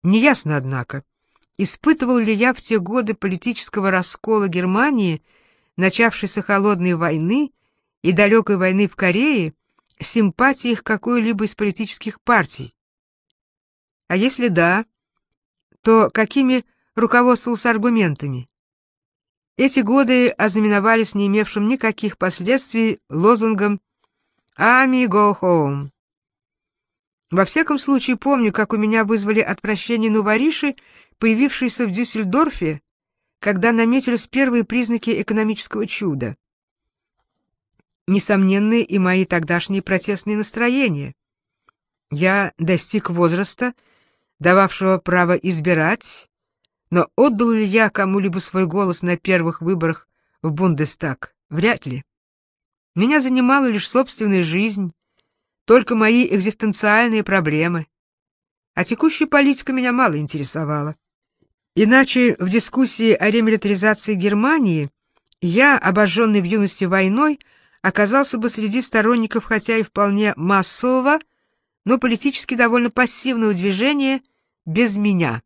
Неясно, однако, испытывал ли я в те годы политического раскола Германии, начавшейся холодной войны и далекой войны в Корее, симпатии к какой-либо из политических партий. А если да, то какими руководствовался аргументами? Эти годы ознаменовались не имевшим никаких последствий лозунгом «Army go home». Во всяком случае, помню, как у меня вызвали отвращение новориши, появившиеся в Дюссельдорфе, когда наметились первые признаки экономического чуда. Несомненны и мои тогдашние протестные настроения. Я достиг возраста, дававшего право избирать, но отдал ли я кому-либо свой голос на первых выборах в Бундестаг? Вряд ли. Меня занимала лишь собственная жизнь, только мои экзистенциальные проблемы. А текущая политика меня мало интересовала. Иначе в дискуссии о ремилитаризации Германии я, обожженный в юности войной, оказался бы среди сторонников хотя и вполне массового, но политически довольно пассивного движения без меня.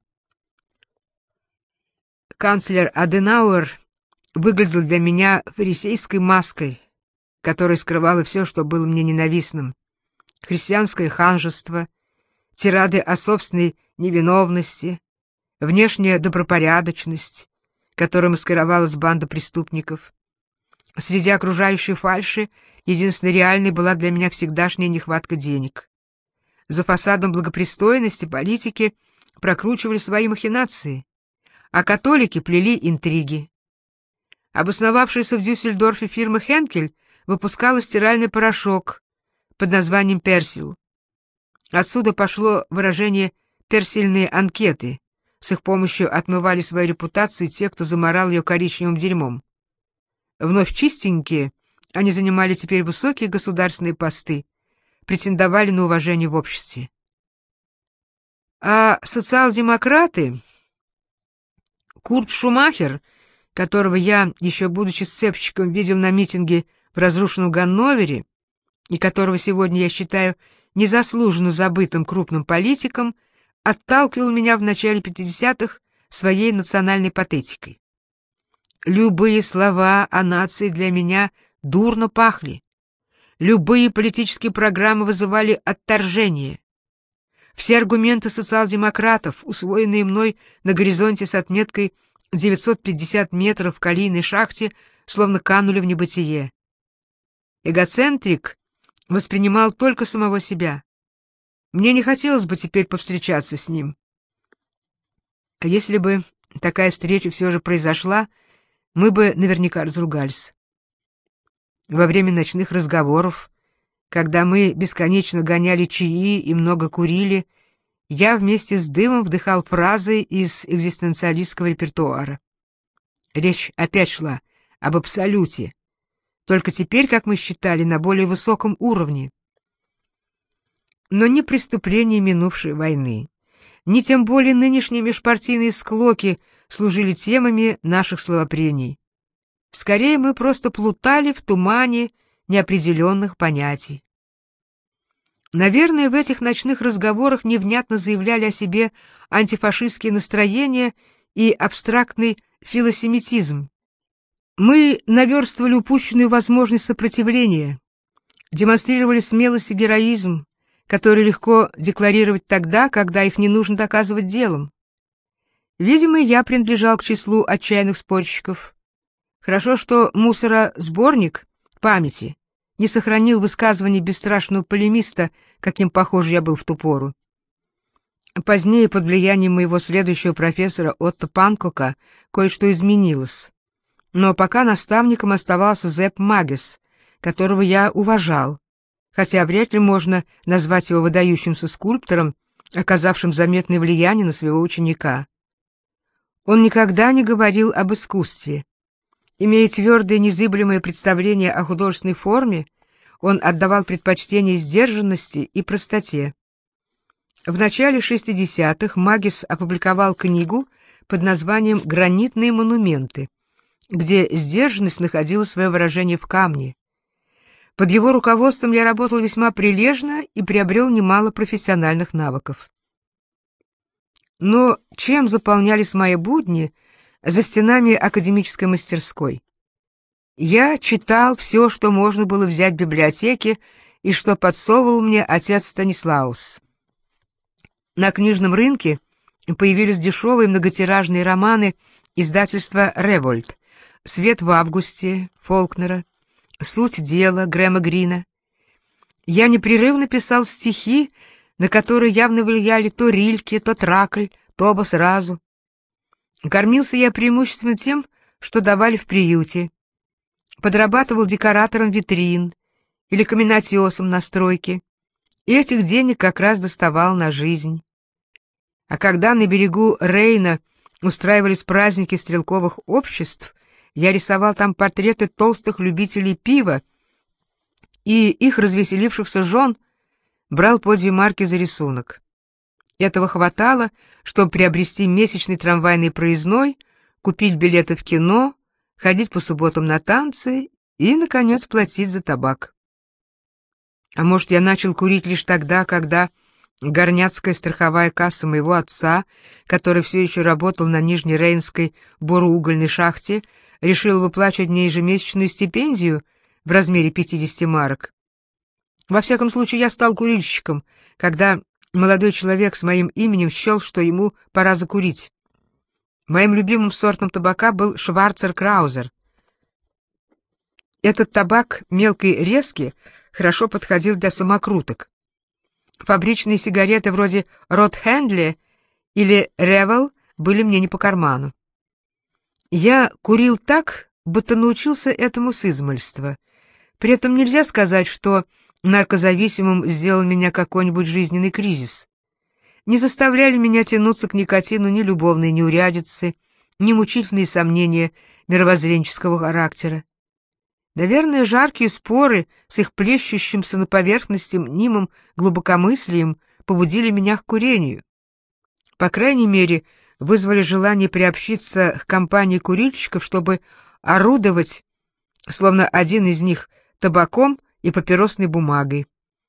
Канцлер Аденауэр выглядел для меня фарисейской маской, которая скрывала все, что было мне ненавистным. Христианское ханжество, тирады о собственной невиновности, внешняя добропорядочность, которой маскировалась банда преступников. Среди окружающей фальши единственной реальной была для меня всегдашняя нехватка денег. За фасадом благопристойности политики прокручивали свои махинации, а католики плели интриги. Обосновавшаяся в Дюссельдорфе фирма «Хенкель» выпускала стиральный порошок под названием «Персил». Отсюда пошло выражение «персильные анкеты». С их помощью отмывали свою репутацию те, кто заморал ее коричневым дерьмом. Вновь чистенькие, они занимали теперь высокие государственные посты, претендовали на уважение в обществе. А социал-демократы, Курт Шумахер, которого я, еще будучи сцепщиком, видел на митинге в разрушенном Ганновере, и которого сегодня я считаю незаслуженно забытым крупным политиком, отталкивал меня в начале 50-х своей национальной патетикой. Любые слова о нации для меня дурно пахли. Любые политические программы вызывали отторжение. Все аргументы социал-демократов, усвоенные мной на горизонте с отметкой 950 метров в калийной шахте, словно канули в небытие. Эгоцентрик воспринимал только самого себя. Мне не хотелось бы теперь повстречаться с ним. А если бы такая встреча все же произошла, мы бы наверняка разругались. Во время ночных разговоров, когда мы бесконечно гоняли чаи и много курили, я вместе с дымом вдыхал фразы из экзистенциалистского репертуара. Речь опять шла об абсолюте, только теперь, как мы считали, на более высоком уровне. Но ни преступления минувшей войны, ни тем более нынешние межпартийные склоки служили темами наших словопрений. Скорее, мы просто плутали в тумане неопределенных понятий. Наверное, в этих ночных разговорах невнятно заявляли о себе антифашистские настроения и абстрактный филосемитизм. Мы наверстывали упущенную возможность сопротивления, демонстрировали смелость и героизм, которые легко декларировать тогда, когда их не нужно доказывать делом. Видимо, я принадлежал к числу отчаянных спорщиков. Хорошо, что мусоросборник памяти не сохранил высказываний бесстрашного полемиста, каким, похоже, я был в ту пору. Позднее, под влиянием моего следующего профессора Отто Панкока, кое-что изменилось. Но пока наставником оставался Зепп Магес, которого я уважал, хотя вряд ли можно назвать его выдающимся скульптором, оказавшим заметное влияние на своего ученика. Он никогда не говорил об искусстве. Имея твердое незыблемое представление о художественной форме, он отдавал предпочтение сдержанности и простоте. В начале 60-х Магес опубликовал книгу под названием «Гранитные монументы», где сдержанность находила свое выражение в камне. Под его руководством я работал весьма прилежно и приобрел немало профессиональных навыков. Но чем заполнялись мои будни за стенами академической мастерской? Я читал все, что можно было взять в библиотеке и что подсовывал мне отец Станислаус. На книжном рынке появились дешевые многотиражные романы издательства «Револьт», «Свет в августе» Фолкнера, «Суть дела» Грэма Грина. Я непрерывно писал стихи, на которые явно влияли то Рильке, то Тракль, то оба сразу. Кормился я преимущественно тем, что давали в приюте. Подрабатывал декоратором витрин или каменотесом на стройке, и этих денег как раз доставал на жизнь. А когда на берегу Рейна устраивались праздники стрелковых обществ, я рисовал там портреты толстых любителей пива и их развеселившихся жен, брал по 2 марки за рисунок. Этого хватало, чтобы приобрести месячный трамвайный проездной, купить билеты в кино, ходить по субботам на танцы и, наконец, платить за табак. А может, я начал курить лишь тогда, когда горняцкая страховая касса моего отца, который все еще работал на Нижнерейнской буроугольной шахте, решила выплачивать мне ежемесячную стипендию в размере 50 марок. Во всяком случае, я стал курильщиком, когда молодой человек с моим именем счел, что ему пора закурить. Моим любимым сортом табака был Шварцер Краузер. Этот табак, мелкий и резкий, хорошо подходил для самокруток. Фабричные сигареты вроде Ротхендли или Ревел были мне не по карману. Я курил так, будто научился этому с измальства. При этом нельзя сказать, что наркозависимым сделал меня какой-нибудь жизненный кризис. Не заставляли меня тянуться к никотину ни любовные неурядицы, ни мучительные сомнения мировоззренческого характера. Наверное, жаркие споры с их плещущимся на поверхности мнимым глубокомыслием побудили меня к курению. По крайней мере, вызвали желание приобщиться к компании курильщиков, чтобы орудовать, словно один из них, табаком и папиросной бумагой.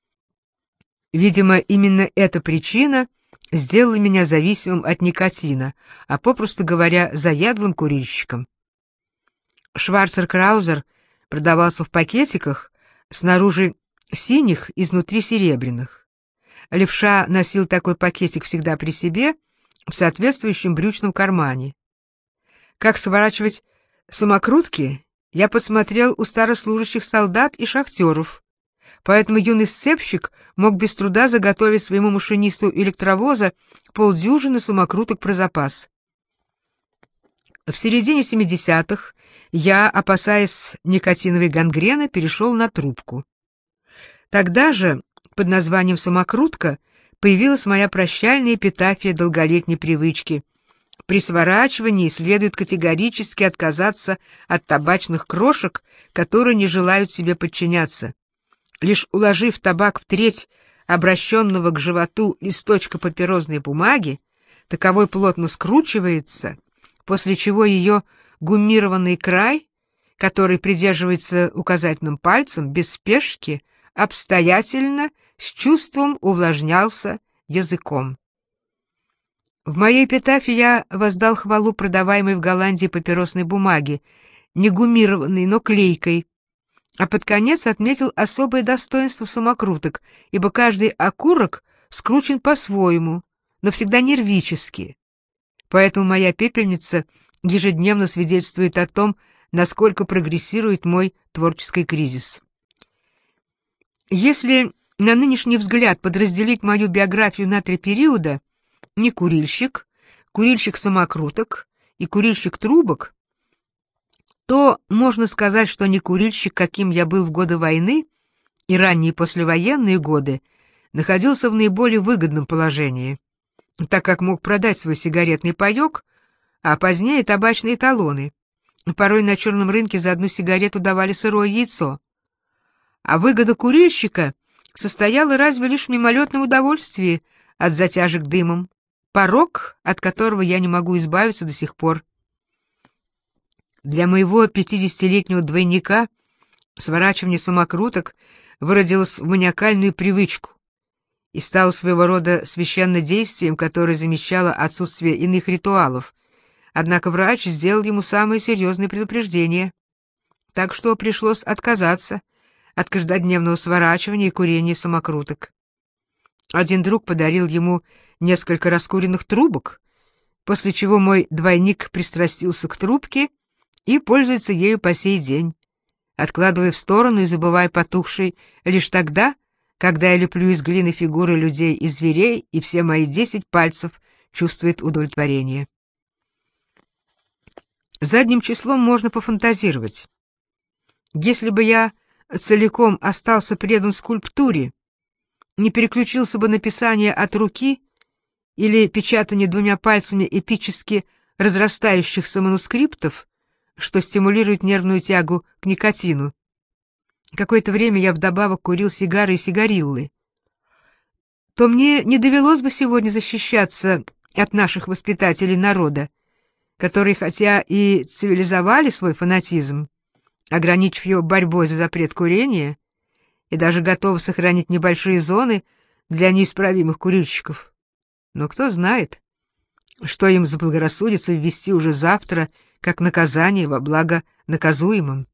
Видимо, именно эта причина сделала меня зависимым от никотина, а попросту говоря, заядлым курильщиком. Шварцер Краузер продавался в пакетиках, снаружи синих, изнутри серебряных. Левша носил такой пакетик всегда при себе, в соответствующем брючном кармане. Как сворачивать самокрутки, я подсмотрел у старослужащих солдат и шахтеров, поэтому юный сцепщик мог без труда заготовить своему машинисту электровоза полдюжины самокруток про запас. В середине 70-х я, опасаясь никотиновой гангрены, перешел на трубку. Тогда же, под названием «самокрутка», появилась моя прощальная эпитафия долголетней привычки. При сворачивании следует категорически отказаться от табачных крошек, которые не желают себе подчиняться. Лишь уложив табак в треть обращенного к животу листочка папиросной бумаги, таковой плотно скручивается, после чего ее гуммированный край, который придерживается указательным пальцем, без спешки, обстоятельно, с чувством увлажнялся языком. В моей эпитафии я воздал хвалу продаваемой в Голландии папиросной бумаги, не гуммированной, но клейкой, а под конец отметил особое достоинство самокруток, ибо каждый окурок скручен по-своему, но всегда нервически. Поэтому моя пепельница ежедневно свидетельствует о том, насколько прогрессирует мой творческий кризис. Если на нынешний взгляд подразделить мою биографию на 3 периода: некурильщик, курильщик самокруток и курильщик трубок, то можно сказать, что некурильщик, каким я был в годы войны и ранние послевоенные годы, находился в наиболее выгодном положении, так как мог продать свой сигаретный паёк, а позднее табачные талоны. Порой на черном рынке за одну сигарету давали сырое яйцо. А выгода курильщика состояла разве лишь в мимолетном удовольствии от затяжек дымом, порок, от которого я не могу избавиться до сих пор. Для моего 50-летнего двойника сворачивание самокруток выродилось в маниакальную привычку, и стало своего рода священнодействием, которое замещало отсутствие иных ритуалов. Однако врач сделал ему самые серьезные предупреждения, так что пришлось отказаться от каждодневного сворачивания и курения самокруток. Один друг подарил ему несколько раскуренных трубок, после чего мой двойник пристрастился к трубке и пользуется ею по сей день, откладывая в сторону и забывая потухшей лишь тогда, когда я леплю из глины фигуры людей и зверей, и все мои 10 пальцев чувствуют удовлетворение. Задним числом можно пофантазировать. Если бы я целиком остался предан скульптуре, не переключился бы на писание от руки или печатание двумя пальцами эпически разрастающихся манускриптов, что стимулирует нервную тягу к никотину. Какое-то время я вдобавок курил сигары и сигариллы. То мне не довелось бы сегодня защищаться от наших воспитателей народа, которые, хотя и цивилизовали свой фанатизм, ограничив его борьбой за запрет курения, и даже готовы сохранить небольшие зоны для неисправимых курильщиков. Но кто знает, что им заблагорассудится ввести уже завтра как наказание во благо наказуемым.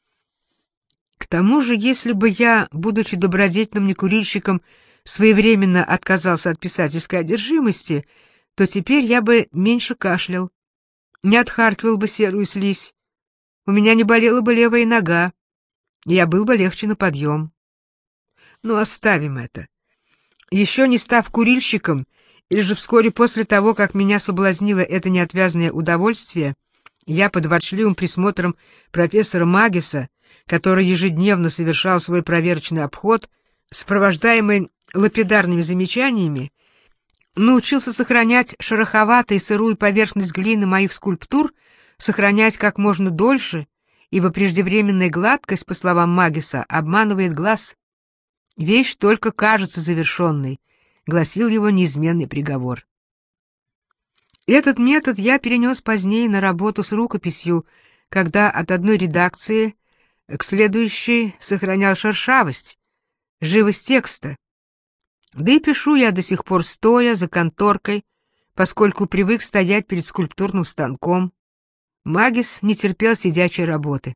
К тому же, если бы я, будучи добродетельным некурильщиком, своевременно отказался от писательской одержимости, то теперь я бы меньше кашлял, не отхаркивал бы серую слизь, у меня не болела бы левая нога, и я был бы легче на подъем. Но оставим это. Еще не став курильщиком, или же вскоре после того, как меня соблазнило это неотвязное удовольствие, я под ворчливым присмотром профессора Магиса, который ежедневно совершал свой проверочный обход, сопровождаемый лапидарными замечаниями, научился сохранять шероховатую и сырую поверхность глины моих скульптур, сохранять как можно дольше, ибо преждевременная гладкость, по словам Магиса, обманывает глаз. «Вещь только кажется завершенной», — гласил его неизменный приговор. Этот метод я перенес позднее на работу с рукописью, когда от одной редакции к следующей сохранял шершавость, живость текста. Да и пишу я до сих пор стоя за конторкой, поскольку привык стоять перед скульптурным станком. Магис не терпел сидячей работы.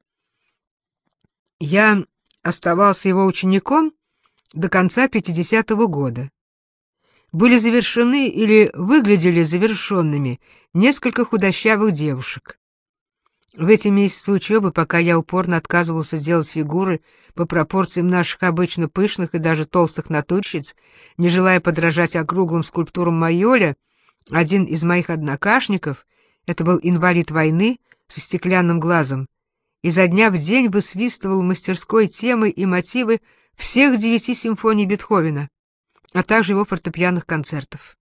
Я оставался его учеником до конца 50-го года. Были завершены или выглядели завершенными несколько худощавых девушек. В эти месяцы учебы, пока я упорно отказывался делать фигуры по пропорциям наших обычно пышных и даже толстых натурщиц, не желая подражать округлым скульптурам Майоля, один из моих однокашников, это был инвалид войны со стеклянным глазом, изо дня в день высвистывал в мастерской темы и мотивы всех 9 симфоний Бетховена, а также его фортепианных концертов.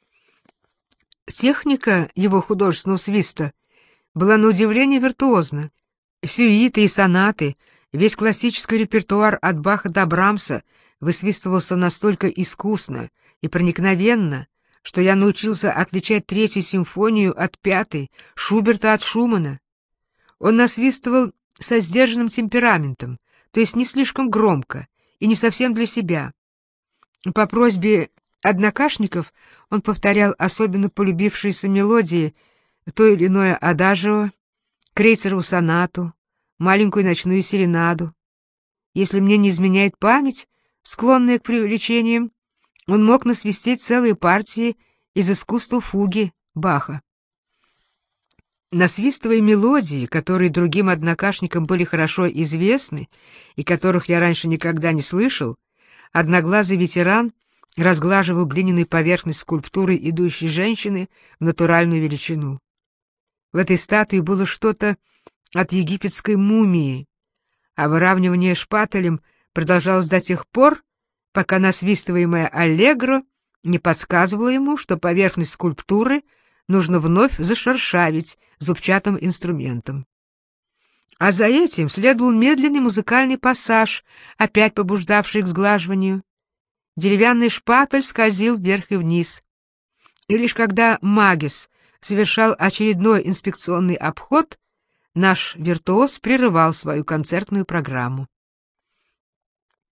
Техника его художественного свиста была на удивление виртуозна. Сюиты и сонаты, весь классический репертуар от Баха до Брамса высвистывался настолько искусно и проникновенно, что я научился отличать 3-ю симфонию от 5-й, Шуберта от Шумана. Он насвистывал со сдержанным темпераментом, то есть не слишком громко и не совсем для себя. По просьбе однокашников он повторял особенно полюбившиеся мелодии, то или иное адажио, крейцерову сонату, маленькую ночную серенаду. Если мне не изменяет память, склонная к преувеличениям, он мог насвистеть целые партии из искусства фуги Баха. Насвистывая мелодии, которые другим однокашникам были хорошо известны и которых я раньше никогда не слышал, одноглазый ветеран разглаживал глиняную поверхность скульптуры идущей женщины в натуральную величину. В этой статуе было что-то от египетской мумии, а выравнивание шпателем продолжалось до тех пор, пока насвистываемая аллегро не подсказывала ему, что поверхность скульптуры нужно вновь зашершавить зубчатым инструментом. А за этим следовал медленный музыкальный пассаж, опять побуждавший к сглаживанию. Деревянный шпатель скользил вверх и вниз. И лишь когда Магис совершал очередной инспекционный обход, наш виртуоз прерывал свою концертную программу.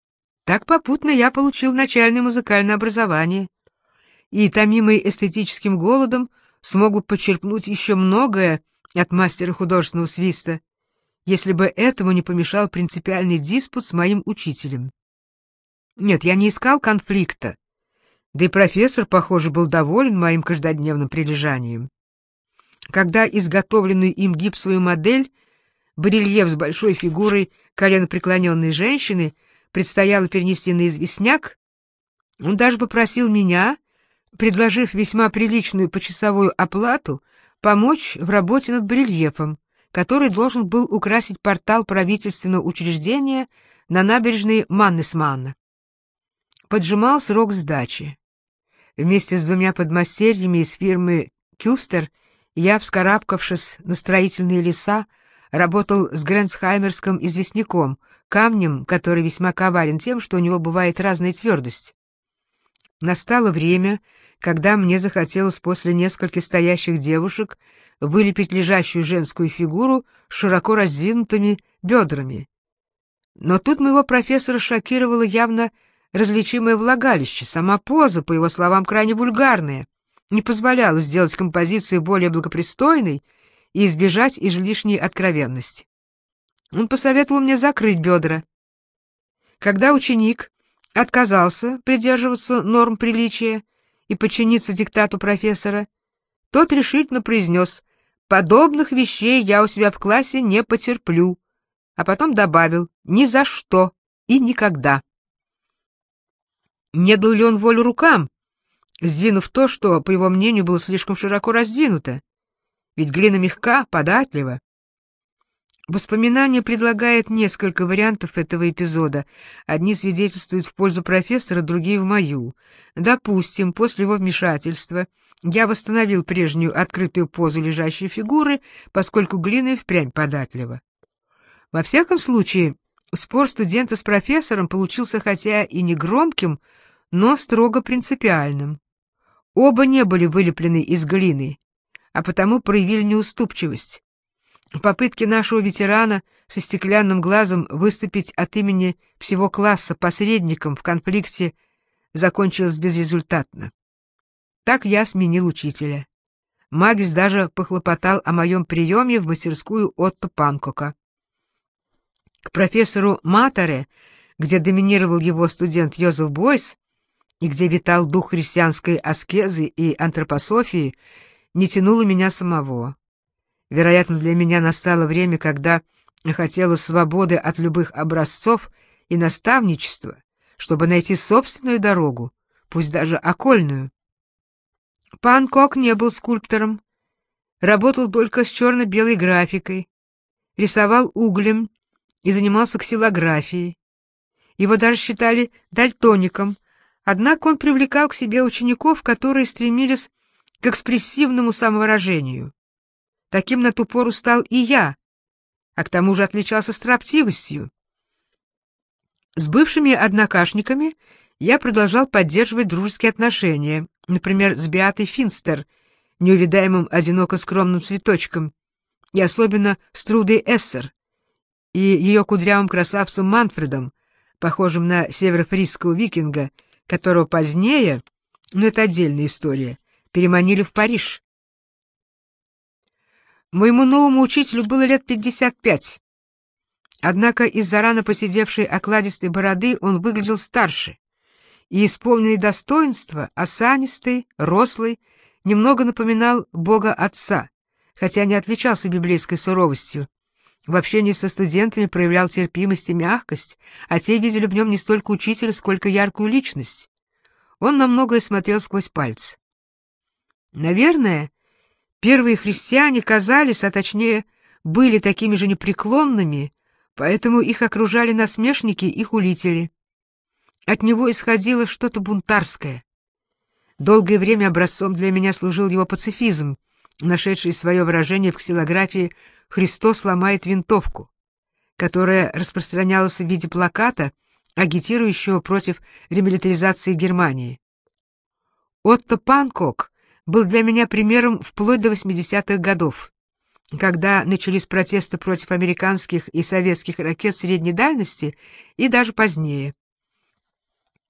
Так попутно я получил начальное музыкальное образование, и, томимый эстетическим голодом, смог бы почерпнуть еще многое от мастера художественного свиста, если бы этому не помешал принципиальный диспут с моим учителем. Нет, я не искал конфликта, да и профессор, похоже, был доволен моим каждодневным прилежанием. Когда изготовленную им гипсовую модель, барельеф с большой фигурой коленопреклоненной женщины, предстояло перенести на известняк, он даже попросил меня, предложив весьма приличную почасовую оплату, помочь в работе над барельефом, который должен был украсить портал правительственного учреждения на набережной Маннесманна. Поджимал срок сдачи. Вместе с двумя подмастерьями из фирмы «Кюстер» я, вскарабкавшись на строительные леса, работал с гренцхаймерским известняком, камнем, который весьма коварен тем, что у него бывает разная твердость. Настало время, когда мне захотелось после нескольких стоящих девушек вылепить лежащую женскую фигуру с широко раздвинутыми бедрами. Но тут моего профессора шокировало явно различимое влагалище. Сама поза, по его словам, крайне вульгарная, не позволяла сделать композицию более благопристойной и избежать излишней откровенности. Он посоветовал мне закрыть бедра. Когда ученик отказался придерживаться норм приличия и подчиниться диктату профессора, тот решительно произнес: «Подобных вещей я у себя в классе не потерплю», а потом добавил: «Ни за что и никогда». Не дал ли он волю рукам, сдвинув то, что, по его мнению, было слишком широко раздвинуто? Ведь глина мягка, податлива. Воспоминание предлагает несколько вариантов этого эпизода. Одни свидетельствуют в пользу профессора, другие — в мою. Допустим, после его вмешательства я восстановил прежнюю открытую позу лежащей фигуры, поскольку глина и впрямь податлива. Во всяком случае, спор студента с профессором получился хотя и не громким, но строго принципиальным. Оба не были вылеплены из глины, а потому проявили неуступчивость. Попытки нашего ветерана со стеклянным глазом выступить от имени всего класса посредником в конфликте закончилось безрезультатно. Так я сменил учителя. Магис даже похлопотал о моем приеме в мастерскую Отто Панкока. К профессору Матере, где доминировал его студент Йозеф Бойс, и где витал дух христианской аскезы и антропософии, не тянуло меня самого. Вероятно, для меня настало время, когда хотелось свободы от любых образцов и наставничества, чтобы найти собственную дорогу, пусть даже окольную. Панкок не был скульптором, работал только с черно-белой графикой, рисовал углем и занимался ксилографией. Его даже считали дальтоником, однако он привлекал к себе учеников, которые стремились к экспрессивному самовыражению. Таким на ту пору стал и я, а к тому же отличался строптивостью. С бывшими однокашниками я продолжал поддерживать дружеские отношения, например, с Беатой Финстер, неувидаемым одиноко скромным цветочком, и особенно с Трудой Эссер и ее кудрявым красавцем Манфредом, похожим на северофрисского викинга, которого позднее, но это отдельная история, переманили в Париж. Моему новому учителю было лет 55. Однако из-за рано поседевшей окладистой бороды он выглядел старше и, исполненный достоинства, осанистый, рослый, немного напоминал Бога Отца, хотя не отличался библейской суровостью. В общении со студентами проявлял терпимость и мягкость, а те видели в нем не столько учителя, сколько яркую личность. Он на многое смотрел сквозь пальцы. Наверное, первые христиане казались, а точнее, были такими же непреклонными, поэтому их окружали насмешники и хулители. От него исходило что-то бунтарское. Долгое время образцом для меня служил его пацифизм, нашедший свое выражение в ксилографии «Христос ломает винтовку», которая распространялась в виде плаката, агитирующего против ремилитаризации Германии. Отто Панкок был для меня примером вплоть до 80-х годов, когда начались протесты против американских и советских ракет средней дальности, и даже позднее.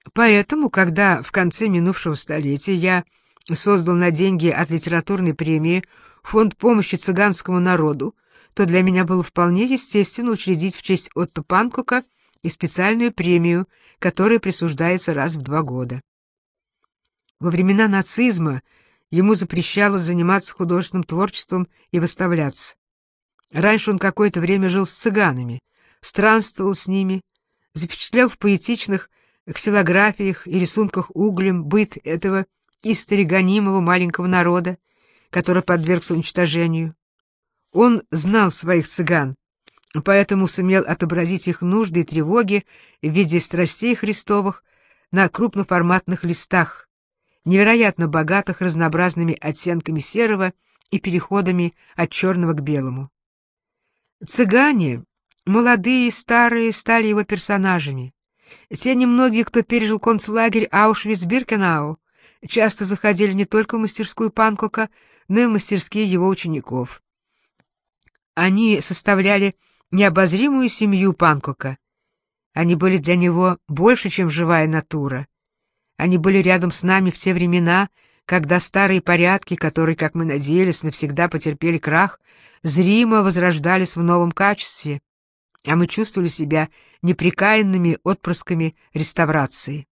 Поэтому, когда в конце минувшего столетия я создал на деньги от литературной премии фонд помощи цыганскому народу, то для меня было вполне естественно учредить в честь Отто Панкока и специальную премию, которая присуждается раз в 2 года. Во времена нацизма ему запрещалось заниматься художественным творчеством и выставляться. Раньше он какое-то время жил с цыганами, странствовал с ними, запечатлел в поэтичных ксилографиях и рисунках углем быт этого историгонимого маленького народа, который подвергся уничтожению. Он знал своих цыган, поэтому сумел отобразить их нужды и тревоги в виде страстей Христовых на крупноформатных листах, невероятно богатых разнообразными оттенками серого и переходами от черного к белому. Цыгане, молодые и старые, стали его персонажами. Те немногие, кто пережил концлагерь Аушвиц-Биркенау, часто заходили не только в мастерскую Панкока, но и в мастерские его учеников. Они составляли необозримую семью Панкока. Они были для него больше, чем живая натура. Они были рядом с нами в те времена, когда старые порядки, которые, как мы надеялись, навсегда потерпели крах, зримо возрождались в новом качестве, а мы чувствовали себя непрекаянными отпрысками реставрации.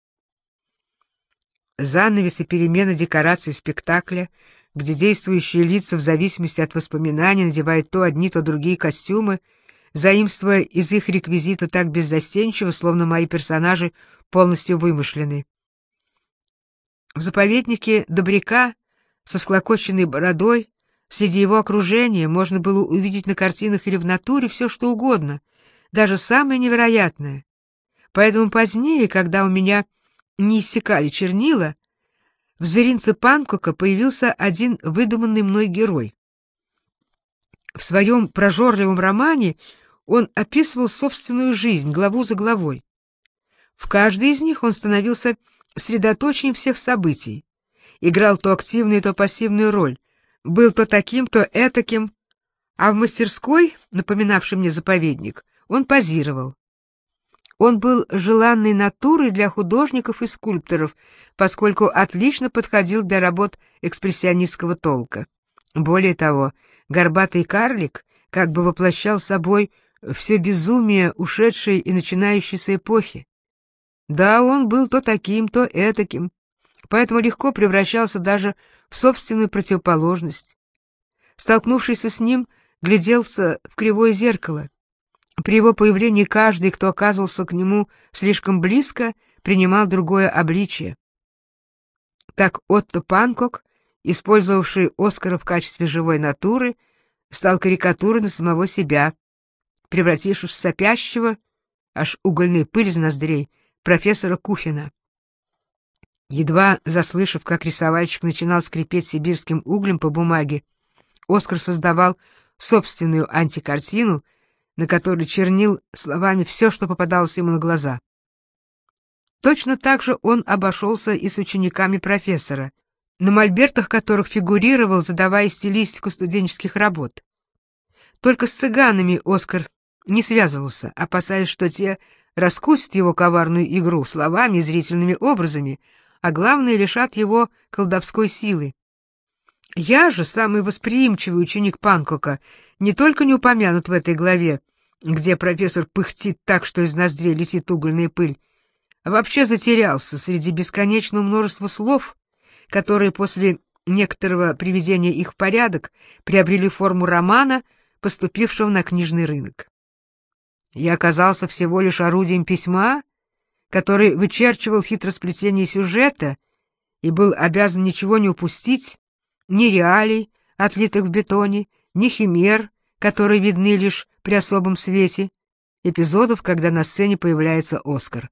Занавес и перемена декораций спектакля, где действующие лица в зависимости от воспоминаний надевают то одни, то другие костюмы, заимствуя из их реквизита так беззастенчиво, словно мои персонажи полностью вымышлены. В заповеднике Добряка со всклокоченной бородой среди его окружения можно было увидеть на картинах или в натуре все, что угодно, даже самое невероятное. Поэтому позднее, когда у меня не иссякали чернила, в зверинце Панкока появился один выдуманный мной герой. В своем прожорливом романе он описывал собственную жизнь, главу за главой. В каждой из них он становился средоточием всех событий, играл то активную, то пассивную роль, был то таким, то этаким, а в мастерской, напоминавшей мне заповедник, он позировал. Он был желанной натурой для художников и скульпторов, поскольку отлично подходил для работ экспрессионистского толка. Более того, горбатый карлик как бы воплощал собой все безумие ушедшей и начинающейся эпохи. Да, он был то таким, то этаким, поэтому легко превращался даже в собственную противоположность. Столкнувшийся с ним, гляделся в кривое зеркало. При его появлении каждый, кто оказывался к нему слишком близко, принимал другое обличие. Так Отто Панкок, использовавший Оскара в качестве живой натуры, стал карикатурой на самого себя, превратившись в сопящего, аж угольная пыль из ноздрей, профессора Куфина. Едва заслышав, как рисовальщик начинал скрипеть сибирским углем по бумаге, Оскар создавал собственную антикартину, на которой чернил словами все, что попадалось ему на глаза. Точно так же он обошелся и с учениками профессора, на мольбертах которых фигурировал, задавая стилистику студенческих работ. Только с цыганами Оскар не связывался, опасаясь, что те раскусят его коварную игру словами и зрительными образами, а главное, лишат его колдовской силы. Я же, самый восприимчивый ученик Панкока, не только не упомянут в этой главе, где профессор пыхтит так, что из ноздрей летит угольная пыль, а вообще затерялся среди бесконечного множества слов, которые после некоторого приведения их в порядок приобрели форму романа, поступившего на книжный рынок. Я оказался всего лишь орудием письма, который вычерчивал хитросплетение сюжета и был обязан ничего не упустить, ни реалий, отлитых в бетоне, ни химер, которые видны лишь при особом свете, эпизодов, когда на сцене появляется Оскар.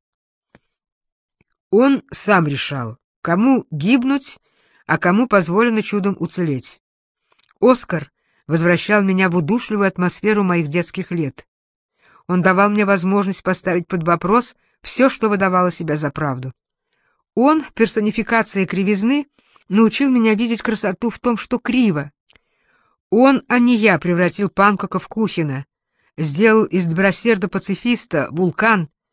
Он сам решал, кому гибнуть, а кому позволено чудом уцелеть. Оскар возвращал меня в удушливую атмосферу моих детских лет. Он давал мне возможность поставить под вопрос все, что выдавало себя за правду. Он, персонификация кривизны, научил меня видеть красоту в том, что криво. Он, а не я, превратил Панкока в Кухина, сделал из добросерда пацифиста вулкан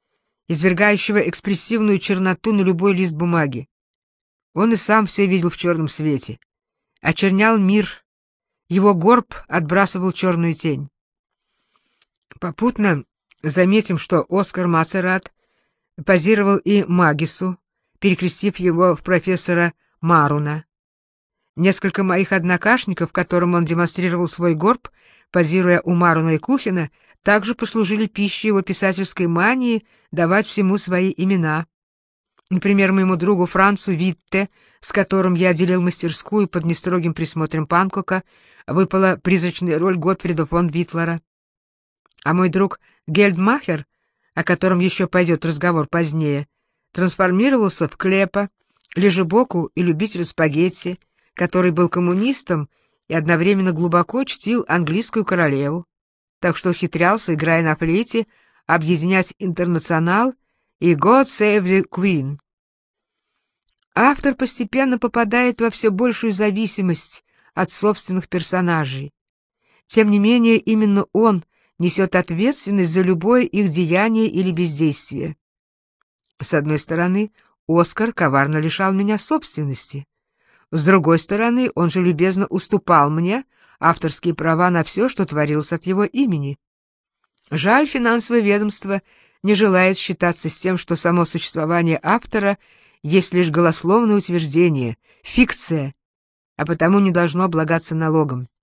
извергающего экспрессивную черноту на любой лист бумаги. Он и сам все видел в черном свете. Очернял мир. Его горб отбрасывал черную тень. Попутно заметим, что Оскар Массерат позировал и Магису, перекрестив его в профессора Маруна. Несколько моих однокашников, которым он демонстрировал свой горб, позируя у Маруна и Кухина, также послужили пищей его писательской мании давать всему свои имена. Например, моему другу Францу Витте, с которым я делил мастерскую под нестрогим присмотром Панкока, выпала призрачная роль Готфрида фон Витлера. А мой друг Гельдмахер, о котором еще пойдет разговор позднее, трансформировался в Клепа, лежебоку и любителя спагетти, который был коммунистом и одновременно глубоко чтил английскую королеву, так что ухитрялся, играя на флейте, объединять «Интернационал» и «God Save the Queen». Автор постепенно попадает во все большую зависимость от собственных персонажей. Тем не менее, именно он несет ответственность за любое их деяние или бездействие. С одной стороны, Оскар коварно лишал меня собственности. С другой стороны, он же любезно уступал мне авторские права на все, что творилось от его имени. Жаль, финансовое ведомство не желает считаться с тем, что само существование автора есть лишь голословное утверждение, фикция, а потому не должно облагаться налогом.